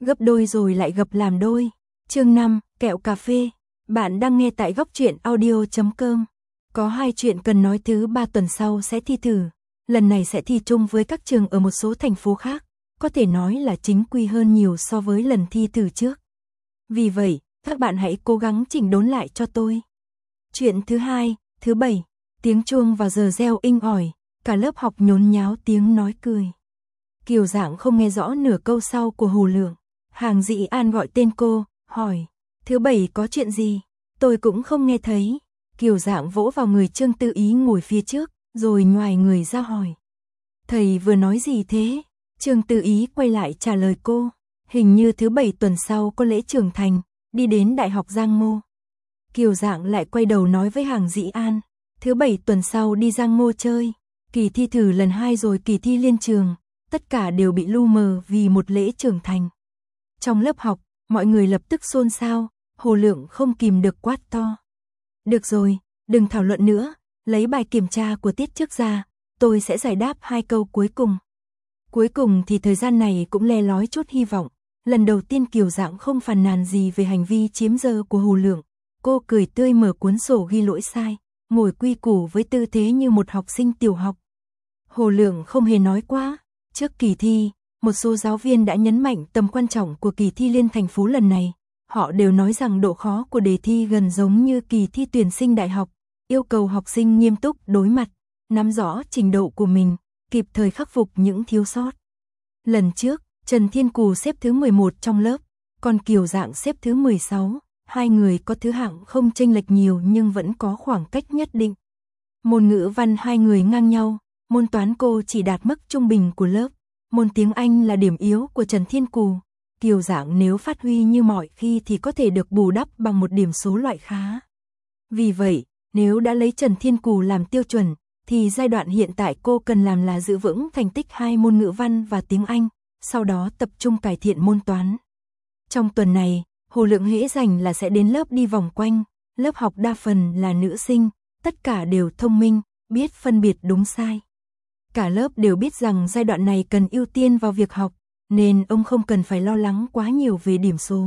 gấp đôi rồi lại gập làm đôi. Chương 5, kẹo cà phê. Bạn đang nghe tại góc truyện audio.com. Có 2 chuyện cần nói, thứ 3 tuần sau sẽ thi thử. Lần này sẽ thi chung với các trường ở một số thành phố khác, có thể nói là chính quy hơn nhiều so với lần thi thử trước. Vì vậy, các bạn hãy cố gắng chỉnh đốn lại cho tôi. Chuyện thứ 2, thứ 7, tiếng chuông vào giờ reo inh ỏi, cả lớp học nhốn nháo tiếng nói cười. Kiều Dạng không nghe rõ nửa câu sau của Hồ Lượng. Hàng Dĩ An gọi tên cô, hỏi, thứ 7 có chuyện gì? Tôi cũng không nghe thấy. Kiều Dạng vỗ vào người Trương Tư Ý ngồi phía trước, rồi nhoài người ra hỏi. Thầy vừa nói gì thế? Trương Tư Ý quay lại trả lời cô, hình như thứ 7 tuần sau có lễ trưởng thành, đi đến Đại học Giang Ngô. Kiều Dạng lại quay đầu nói với Hàng Dĩ An, thứ 7 tuần sau đi Giang Ngô chơi, kỳ thi thử lần 2 rồi kỳ thi liên trường, tất cả đều bị lu mờ vì một lễ trưởng thành. Trong lớp học, mọi người lập tức xôn xao, Hồ Lượng không kìm được quát to. Được rồi, đừng thảo luận nữa, lấy bài kiểm tra của tiết trước ra, tôi sẽ giải đáp 2 câu cuối cùng. Cuối cùng thì thời gian này cũng le lói chút hy vọng. Lần đầu tiên Kiều Dạng không phàn nàn gì về hành vi chiếm giờ của Hồ Lượng. Cô cười tươi mở cuốn sổ ghi lỗi sai, ngồi quy củ với tư thế như một học sinh tiểu học. Hồ Lượng không hề nói quá. Trước kỳ thi, một số giáo viên đã nhấn mạnh tầm quan trọng của kỳ thi liên thành phố lần này. Họ đều nói rằng độ khó của đề thi gần giống như kỳ thi tuyển sinh đại học, yêu cầu học sinh nghiêm túc đối mặt, nắm rõ trình độ của mình, kịp thời khắc phục những thiếu sót. Lần trước, Trần Thiên Cù xếp thứ 11 trong lớp, còn Kiều Dạng xếp thứ 16, hai người có thứ hạng không chênh lệch nhiều nhưng vẫn có khoảng cách nhất định. Môn ngữ văn hai người ngang nhau, môn toán cô chỉ đạt mức trung bình của lớp, môn tiếng Anh là điểm yếu của Trần Thiên Cù. Kiều Dạng nếu phát huy như mọi khi thì có thể được bù đắp bằng một điểm số loại khá. Vì vậy, nếu đã lấy Trần Thiên Cù làm tiêu chuẩn, thì giai đoạn hiện tại cô cần làm là giữ vững thành tích 2 môn ngữ văn và tiếng Anh, sau đó tập trung cải thiện môn toán. Trong tuần này, Hồ Lượng hễ rảnh là sẽ đến lớp đi vòng quanh, lớp học đa phần là nữ sinh, tất cả đều thông minh, biết phân biệt đúng sai. Cả lớp đều biết rằng giai đoạn này cần ưu tiên vào việc học, nên ông không cần phải lo lắng quá nhiều về điểm số.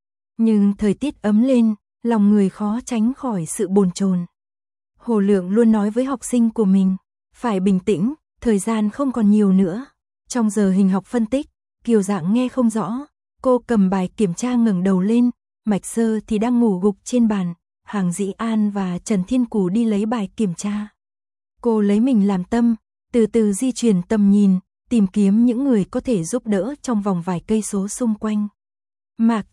Nhưng thời tiết ấm lên, lòng người khó tránh khỏi sự bồn chồn. Hồ Lượng luôn nói với học sinh của mình, phải bình tĩnh, thời gian không còn nhiều nữa. Trong giờ hình học phân tích, Kiều Dạng nghe không rõ, cô cầm bài kiểm tra ngẩng đầu lên, Mạch Sơ thì đang ngủ gục trên bàn, Hàng Dĩ An và Trần Thiên Cù đi lấy bài kiểm tra. Cô lấy mình làm tâm, từ từ di chuyển tầm nhìn, tìm kiếm những người có thể giúp đỡ trong vòng vài cây số xung quanh. Mạc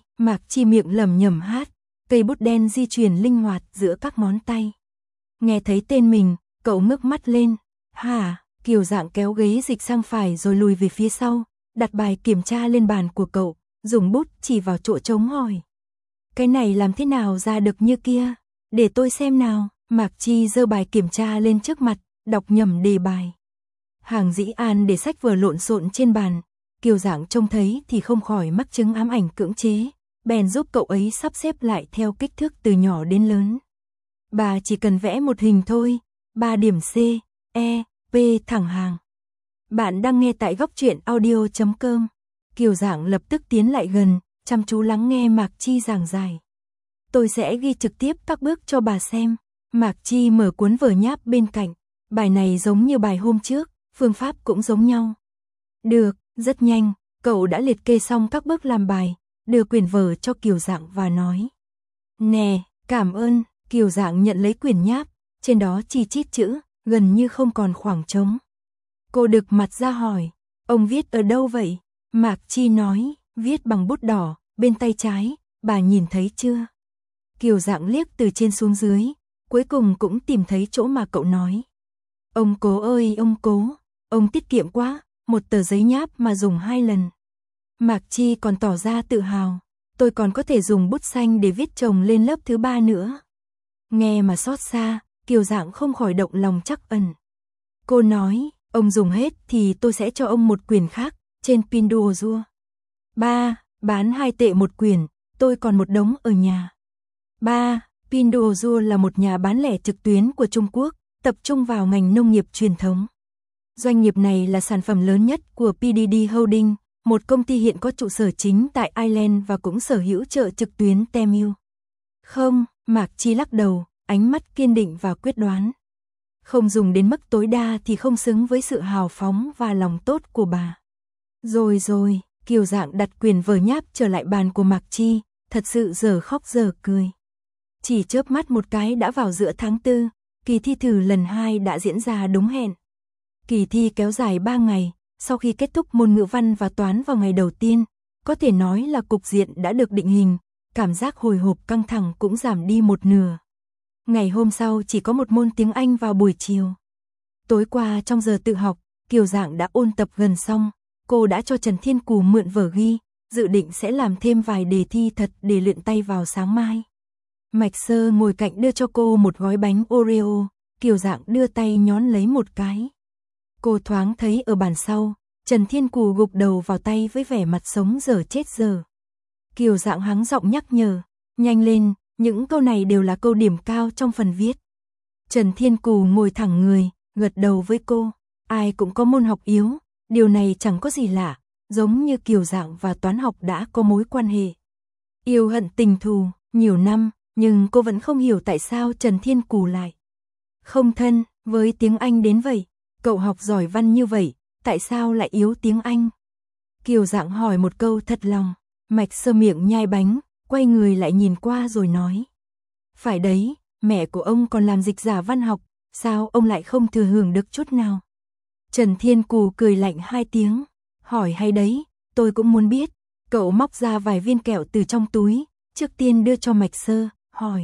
Chi miệng lẩm nhẩm hát, cây bút đen di chuyển linh hoạt giữa các ngón tay. Nghe thấy tên mình, cậu ngước mắt lên. Hả? Kiều Dạng kéo ghế dịch sang phải rồi lùi về phía sau, đặt bài kiểm tra lên bàn của cậu, dùng bút chỉ vào chỗ trống hỏi. Cái này làm thế nào ra được như kia? Để tôi xem nào. Mạc Chi giơ bài kiểm tra lên trước mặt, đọc nhầm đề bài. Hàng Dĩ An để sách vở lộn xộn trên bàn, Kiều Dạng trông thấy thì không khỏi mắc chứng ám ảnh cưỡng chế, bèn giúp cậu ấy sắp xếp lại theo kích thước từ nhỏ đến lớn. Bà chỉ cần vẽ một hình thôi, 3 điểm C, E, P thẳng hàng. Bạn đang nghe tại góc truyện audio.com. Kiều Dạng lập tức tiến lại gần, chăm chú lắng nghe Mạc Chi giảng giải. Tôi sẽ ghi trực tiếp các bước cho bà xem. Mạc Chi mở cuốn vở nháp bên cạnh. Bài này giống như bài hôm trước, phương pháp cũng giống nhau. Được, rất nhanh, cậu đã liệt kê xong các bước làm bài, đưa quyển vở cho Kiều Dạng và nói. Nè, cảm ơn. Kiều Dạng nhận lấy quyển nháp, trên đó chi chít chữ, gần như không còn khoảng trống. Cô đực mặt ra hỏi, ông viết ở đâu vậy? Mạc Chi nói, viết bằng bút đỏ, bên tay trái, bà nhìn thấy chưa? Kiều Dạng liếc từ trên xuống dưới, cuối cùng cũng tìm thấy chỗ mà cậu nói. Ông cố ơi ông cố, ông tiết kiệm quá, một tờ giấy nháp mà dùng 2 lần. Mạc Chi còn tỏ ra tự hào, tôi còn có thể dùng bút xanh để viết chồng lên lớp thứ 3 nữa. Nghe mà xót xa, Kiều Dạng không khỏi động lòng trắc ẩn. Cô nói, ông dùng hết thì tôi sẽ cho ông một quyển khác, trên Pinduoduo. 3, bán 2 tệ một quyển, tôi còn một đống ở nhà. 3, Pinduoduo là một nhà bán lẻ trực tuyến của Trung Quốc, tập trung vào ngành nông nghiệp truyền thống. Doanh nghiệp này là sản phẩm lớn nhất của PDD Holding, một công ty hiện có trụ sở chính tại Ireland và cũng sở hữu chợ trực tuyến Temu. Không, Mạc Chi lắc đầu, ánh mắt kiên định và quyết đoán. Không dùng đến mức tối đa thì không xứng với sự hào phóng và lòng tốt của bà. Rồi, Kiều Dạng đặt quyền vở nháp trở lại bàn của Mạc Chi, thật sự giờ khóc giờ cười. Chỉ chớp mắt một cái đã vào giữa tháng 4, kỳ thi thử lần 2 đã diễn ra đúng hẹn. Kỳ thi kéo dài 3 ngày, sau khi kết thúc môn ngữ văn và toán vào ngày đầu tiên, có thể nói là cục diện đã được định hình, cảm giác hồi hộp căng thẳng cũng giảm đi một nửa. Ngày hôm sau chỉ có một môn tiếng Anh vào buổi chiều. Tối qua trong giờ tự học, Kiều Dạng đã ôn tập gần xong, cô đã cho Trần Thiên Cù mượn vở ghi, dự định sẽ làm thêm vài đề thi thật để luyện tay vào sáng mai. Mạch Sơ ngồi cạnh đưa cho cô một gói bánh Oreo, Kiều Dạng đưa tay nhón lấy một cái. Cô thoáng thấy ở bàn sau, Trần Thiên Cù gục đầu vào tay với vẻ mặt sống dở chết dở. Kiều Dạng hắng giọng nhắc nhở, nhanh lên, những câu này đều là câu điểm cao trong phần viết. Trần Thiên Cù ngồi thẳng người, gật đầu với cô, ai cũng có môn học yếu, điều này chẳng có gì lạ, giống như Kiều Dạng và toán học đã có mối quan hệ. Yêu hận tình thù, nhiều năm, nhưng cô vẫn không hiểu tại sao Trần Thiên Cù lại không thân với tiếng Anh đến vậy. Cậu học giỏi văn như vậy, tại sao lại yếu tiếng Anh? Kiều Dạng hỏi một câu thật lòng, Mạch Sơ miệng nhai bánh, quay người lại nhìn qua rồi nói. Phải đấy, mẹ của ông còn làm dịch giả văn học, sao ông lại không thừa hưởng được chút nào? Trần Thiên Cù cười lạnh 2 tiếng, hỏi hay đấy, tôi cũng muốn biết. Cậu móc ra vài viên kẹo từ trong túi, trước tiên đưa cho Mạch Sơ, hỏi.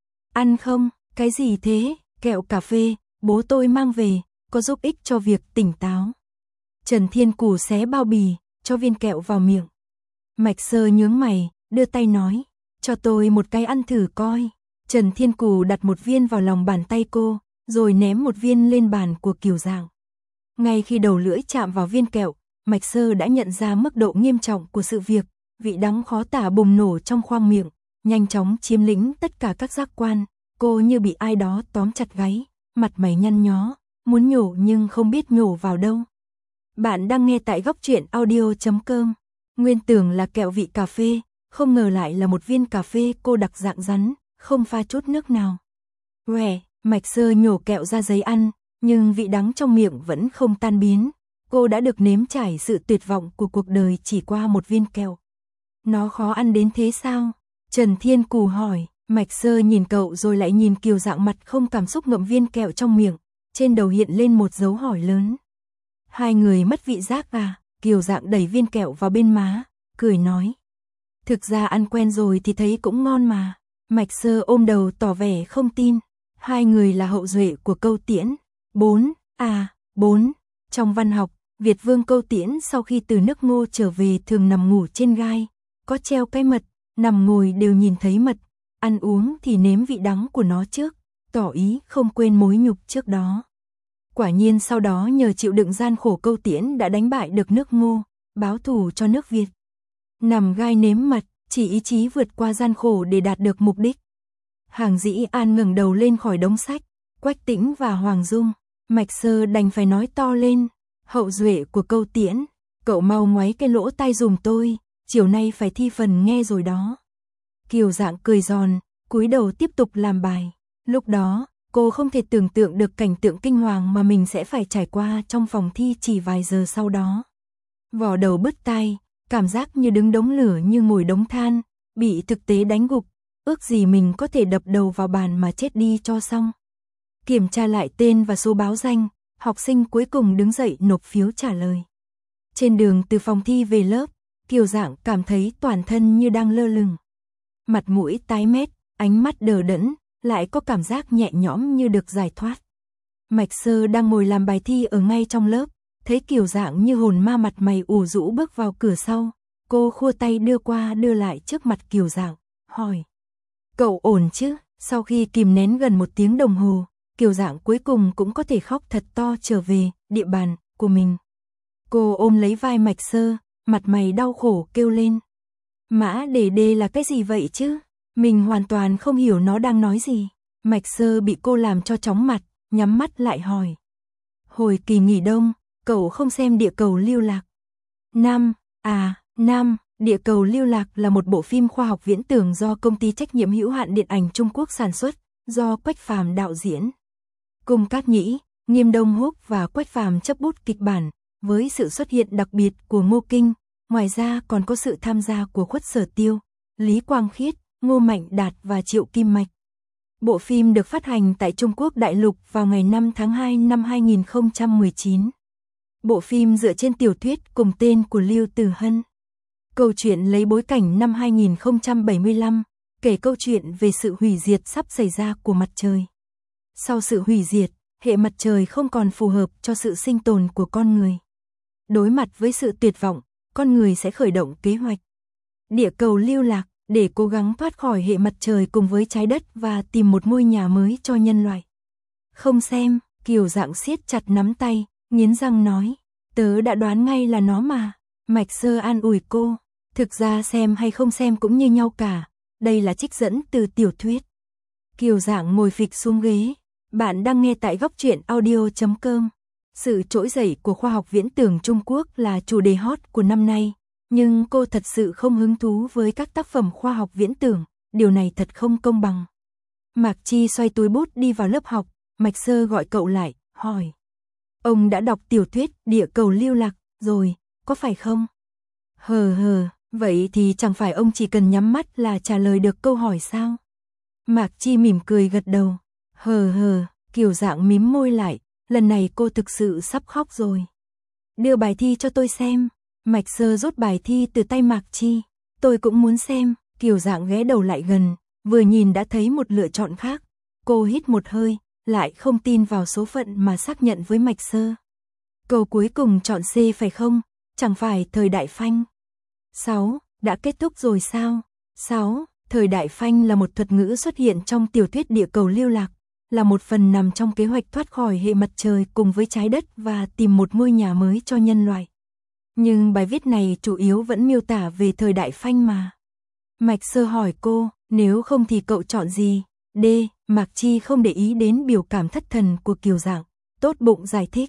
Ăn không? Cái gì thế? Kẹo cà phê, bố tôi mang về, có giúp ích cho việc tỉnh táo. Trần Thiên Cù xé bao bì, cho viên kẹo vào miệng. Mạch Sơ nhướng mày, đưa tay nói, cho tôi một cái ăn thử coi. Trần Thiên Cù đặt một viên vào lòng bàn tay cô, rồi ném một viên lên bàn của Kiều Dạng. Ngay khi đầu lưỡi chạm vào viên kẹo, Mạch Sơ đã nhận ra mức độ nghiêm trọng của sự việc, vị đắng khó tả bùng nổ trong khoang miệng, nhanh chóng chiếm lĩnh tất cả các giác quan, cô như bị ai đó tóm chặt gáy, mặt mày nhăn nhó, muốn nhổ nhưng không biết nhổ vào đâu. Bạn đang nghe tại góc truyện audio.com. Nguyên tưởng là kẹo vị cà phê, không ngờ lại là một viên cà phê cô đặc dạng rắn, không pha chút nước nào. Uè, Mạch Sơ nhổ kẹo ra giấy ăn, nhưng vị đắng trong miệng vẫn không tan biến. Cô đã được nếm trải sự tuyệt vọng của cuộc đời chỉ qua một viên kẹo. Nó khó ăn đến thế sao? Trần Thiên Cù hỏi. Mạch Sơ nhìn cậu rồi lại nhìn Kiều Dạng mặt không cảm xúc ngậm viên kẹo trong miệng, trên đầu hiện lên một dấu hỏi lớn. Hai người mất vị giác à? Kiều Dạng đẩy viên kẹo vào bên má, cười nói. Thực ra ăn quen rồi thì thấy cũng ngon mà. Mạch Sơ ôm đầu tỏ vẻ không tin. Hai người là hậu duệ của Câu Tiễn. 4. Trong văn học, Việt vương Câu Tiễn sau khi từ nước Ngô trở về thường nằm ngủ trên gai, có treo cái mật, nằm ngồi đều nhìn thấy mật, ăn uống thì nếm vị đắng của nó trước, tỏ ý không quên mối nhục trước đó. Quả nhiên sau đó nhờ chịu đựng gian khổ Câu Tiễn đã đánh bại được nước Ngô, báo thù cho nước Việt. Nằm gai nếm mật, chỉ ý chí vượt qua gian khổ để đạt được mục đích. Hàng Dĩ An ngẩng đầu lên khỏi đống sách, Quách Tĩnh và Hoàng Dung, Mạch Sơ đành phải nói to lên, hậu duệ của Câu Tiễn, cậu mau ngoáy cái lỗ tai dùm tôi, chiều nay phải thi phần nghe rồi đó. Kiều Dạng cười giòn, cúi đầu tiếp tục làm bài. Lúc đó, cô không thể tưởng tượng được cảnh tượng kinh hoàng mà mình sẽ phải trải qua trong phòng thi chỉ vài giờ sau đó. Vò đầu bứt tai, cảm giác như đứng đống lửa như ngồi đống than, bị thực tế đánh gục, ước gì mình có thể đập đầu vào bàn mà chết đi cho xong. Kiểm tra lại tên và số báo danh, học sinh cuối cùng đứng dậy nộp phiếu trả lời. Trên đường từ phòng thi về lớp, Kiều Dạng cảm thấy toàn thân như đang lơ lửng. Mặt mũi tái mét, ánh mắt đờ đẫn, lại có cảm giác nhẹ nhõm như được giải thoát. Mạch Sơ đang ngồi làm bài thi ở ngay trong lớp, thấy Kiều Dạng như hồn ma mặt mày ủ rũ bước vào cửa sau, cô khua tay đưa qua đưa lại trước mặt Kiều Dạng, hỏi. Cậu ổn chứ? Sau khi kìm nén gần 1 tiếng đồng hồ, Kiều Dạng cuối cùng cũng có thể khóc thật to trở về địa bàn của mình. Cô ôm lấy vai Mạch Sơ, mặt mày đau khổ kêu lên. Mã đề đê là cái gì vậy chứ? Mình hoàn toàn không hiểu nó đang nói gì. Mạch Sơ bị cô làm cho chóng mặt, nhắm mắt lại hỏi. Hồi kỳ nghỉ đông, cậu không xem địa cầu lưu lạc. 5. Nam, Địa cầu lưu lạc là một bộ phim khoa học viễn tưởng do công ty trách nhiệm hữu hạn điện ảnh Trung Quốc sản xuất, do Quách Phàm đạo diễn. Cùng Cát Nhĩ, Nghiêm Đông Húc và Quách Phàm chấp bút kịch bản, với sự xuất hiện đặc biệt của Ngô Kinh, ngoài ra còn có sự tham gia của Khuất Sở Tiêu, Lý Quang Khiết, Ngô Mạnh Đạt và Triệu Kim Mạch. Bộ phim được phát hành tại Trung Quốc đại lục vào ngày 5 tháng 2 năm 2019. Bộ phim dựa trên tiểu thuyết cùng tên của Lưu Tử Hân. Câu chuyện lấy bối cảnh năm 2075, kể câu chuyện về sự hủy diệt sắp xảy ra của mặt trời. Sau sự hủy diệt, hệ mặt trời không còn phù hợp cho sự sinh tồn của con người. Đối mặt với sự tuyệt vọng, con người sẽ khởi động kế hoạch địa cầu lưu lạc để cố gắng thoát khỏi hệ mặt trời cùng với trái đất và tìm một ngôi nhà mới cho nhân loại. Không xem, Kiều Dạng siết chặt nắm tay, nghiến răng nói, tớ đã đoán ngay là nó mà. Mạch Sơ an ủi cô, thực ra xem hay không xem cũng như nhau cả, đây là trích dẫn từ tiểu thuyết. Kiều Dạng ngồi phịch xuống ghế, bạn đang nghe tại góc truyện audio.com. Sự trỗi dậy của khoa học viễn tưởng Trung Quốc là chủ đề hot của năm nay, nhưng cô thật sự không hứng thú với các tác phẩm khoa học viễn tưởng, điều này thật không công bằng. Mạc Chi xoay túi bút đi vào lớp học, Mạch Sơ gọi cậu lại, hỏi. Ông đã đọc tiểu thuyết Địa cầu lưu lạc rồi, có phải không? Vậy thì chẳng phải ông chỉ cần nhắm mắt là trả lời được câu hỏi sao? Mạc Chi mỉm cười gật đầu. Kiều Dạng mím môi lại, lần này cô thực sự sắp khóc rồi. Đưa bài thi cho tôi xem. Mạch Sơ rút bài thi từ tay Mạc Chi. Tôi cũng muốn xem. Kiều Dạng ghé đầu lại gần, vừa nhìn đã thấy một lựa chọn khác. Cô hít một hơi, lại không tin vào số phận mà xác nhận với Mạch Sơ. Câu cuối cùng chọn C phải không? Chẳng phải thời đại phanh. 6. Đã kết thúc rồi sao? 6. Thời đại phanh là một thuật ngữ xuất hiện trong tiểu thuyết Địa cầu lưu lạc, là một phần nằm trong kế hoạch thoát khỏi hệ mặt trời cùng với trái đất và tìm một ngôi nhà mới cho nhân loại. Nhưng bài viết này chủ yếu vẫn miêu tả về thời đại phanh mà. Mạch Sơ hỏi cô, nếu không thì cậu chọn gì? D. Mạc Chi không để ý đến biểu cảm thất thần của Kiều Dạng, tốt bụng giải thích.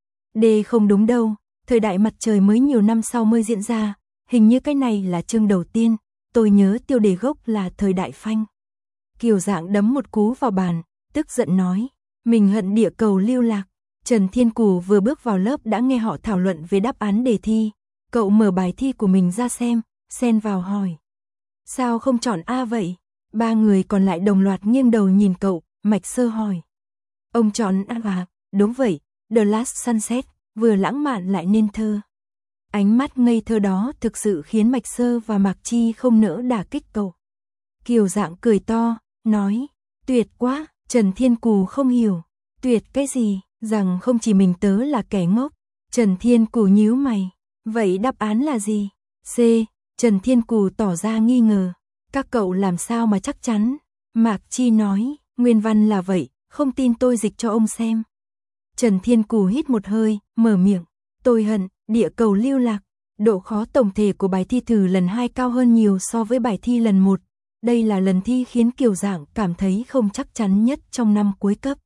D không đúng đâu, thời đại mặt trời mới nhiều năm sau mới diễn ra, hình như cái này là chương đầu tiên, tôi nhớ tiêu đề gốc là thời đại phanh. Kiều Dạng đấm một cú vào bàn, tức giận nói, mình hận địa cầu lưu lạc. Trần Thiên Cù vừa bước vào lớp đã nghe họ thảo luận về đáp án đề thi, cậu mở bài thi của mình ra xem, xen vào hỏi. Sao không chọn A vậy? Ba người còn lại đồng loạt nghiêng đầu nhìn cậu, Mạch Sơ hỏi. Ông chọn A à? Đúng vậy, The Last Sunset, vừa lãng mạn lại nên thơ. Ánh mắt ngây thơ đó thực sự khiến Mạch Sơ và Mạc Chi không nỡ đả kích cậu. Kiều Dạng cười to, nói, tuyệt quá. Trần Thiên Cù không hiểu, tuyệt cái gì, rằng không chỉ mình tớ là kẻ ngốc. Trần Thiên Cù nhíu mày, vậy đáp án là gì? C. Trần Thiên Cù tỏ ra nghi ngờ, các cậu làm sao mà chắc chắn? Mạc Chi nói, nguyên văn là vậy, không tin tôi dịch cho ông xem. Trần Thiên Cù hít một hơi, mở miệng, tôi hận địa cầu lưu lạc. Độ khó tổng thể của bài thi thử lần 2 cao hơn nhiều so với bài thi lần 1. Đây là lần thi khiến Kiều Dạng cảm thấy không chắc chắn nhất trong năm cuối cấp.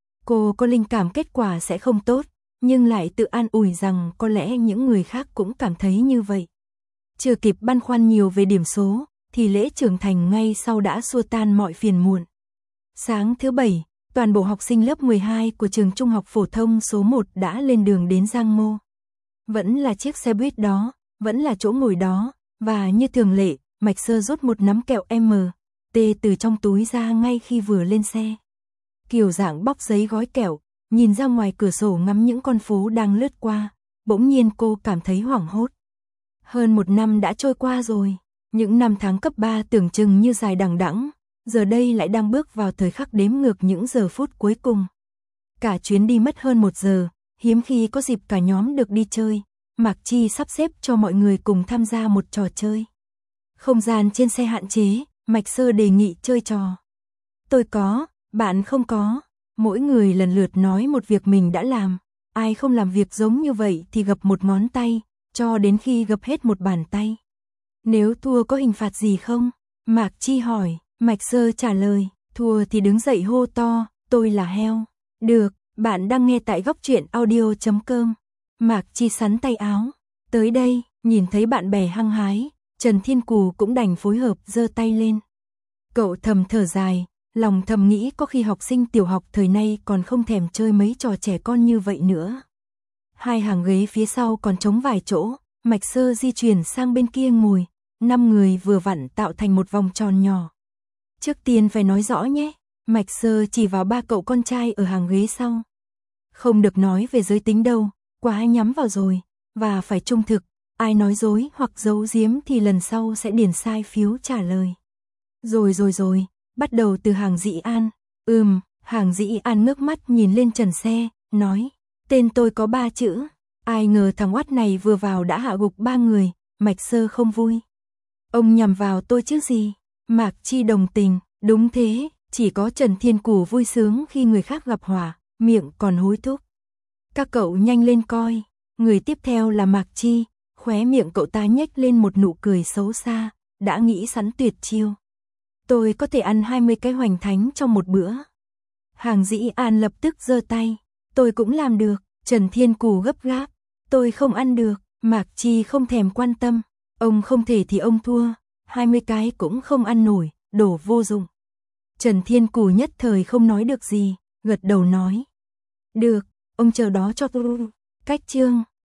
Cô có linh cảm kết quả sẽ không tốt, nhưng lại tự an ủi rằng có lẽ những người khác cũng cảm thấy như vậy. Chưa kịp băn khoăn nhiều về điểm số, thì lễ trưởng thành ngay sau đã xua tan mọi phiền muộn. Sáng thứ Bảy, toàn bộ học sinh lớp 12 của trường Trung học phổ thông số 1 đã lên đường đến Giang Mô. Vẫn là chiếc xe buýt đó, vẫn là chỗ ngồi đó, và như thường lệ, Mạch Sơ rút một nắm kẹo M.T từ trong túi ra ngay khi vừa lên xe. Kiều Dạng bóc giấy gói kẹo, nhìn ra ngoài cửa sổ ngắm những con phố đang lướt qua, bỗng nhiên cô cảm thấy hoảng hốt. Hơn 1 năm đã trôi qua rồi, những năm tháng cấp 3 tưởng chừng như dài đằng đẵng, giờ đây lại đang bước vào thời khắc đếm ngược những giờ phút cuối cùng. Cả chuyến đi mất hơn 1 giờ, hiếm khi có dịp cả nhóm được đi chơi, Mạc Chi sắp xếp cho mọi người cùng tham gia một trò chơi. Không gian trên xe hạn chế, Mạch Sơ đề nghị chơi trò. Tôi có, bạn không có. Mỗi người lần lượt nói một việc mình đã làm. Ai không làm việc giống như vậy thì gập một ngón tay, cho đến khi gập hết một bàn tay. Nếu thua có hình phạt gì không? Mạc Chi hỏi, Mạch Sơ trả lời, thua thì đứng dậy hô to, tôi là heo. Được, bạn đang nghe tại góc truyện audio.com. Mạc Chi sắn tay áo. Tới đây, Nhìn thấy bạn bè hăng hái, Trần Thiên Cù cũng đành phối hợp giơ tay lên. Cậu thầm thở dài, lòng thầm nghĩ có khi học sinh tiểu học thời nay còn không thèm chơi mấy trò trẻ con như vậy nữa. Hai hàng ghế phía sau còn trống vài chỗ, Mạch Sơ di chuyển sang bên kia ngồi, 5 người vừa vặn tạo thành một vòng tròn nhỏ. Trước tiên phải nói rõ nhé, Mạch Sơ chỉ vào 3 cậu con trai ở hàng ghế sau. Không được nói về giới tính đâu, quá nhắm vào rồi, và phải trung thực, ai nói dối hoặc giấu giếm thì lần sau sẽ điền sai phiếu trả lời. Rồi, bắt đầu từ hàng Dĩ An. Hàng Dĩ An ngước mắt nhìn lên trần xe, nói, tên tôi có 3 chữ. Ai ngờ thằng oát này vừa vào đã hạ gục 3 người, Mạch Sơ không vui. Ông nhằm vào tôi chứ gì? Mạc Chi đồng tình, đúng thế, chỉ có Trần Thiên Cù vui sướng khi người khác gặp họa, miệng còn hối thúc. Các cậu nhanh lên coi, người tiếp theo là Mạc Chi, khóe miệng cậu ta nhếch lên một nụ cười xấu xa, đã nghĩ sẵn tuyệt chiêu. Tôi có thể ăn 20 cái hoành thánh trong một bữa. Hàng Dĩ An lập tức giơ tay, tôi cũng làm được. Trần Thiên Cù gấp gáp, tôi không ăn được. Mạc Chi không thèm quan tâm, ông không thể thì ông thua, 20 cái cũng không ăn nổi, đồ vô dụng. Trần Thiên Cù nhất thời không nói được gì, gật đầu nói. Được, ông chờ đó cho tôi. Cách chương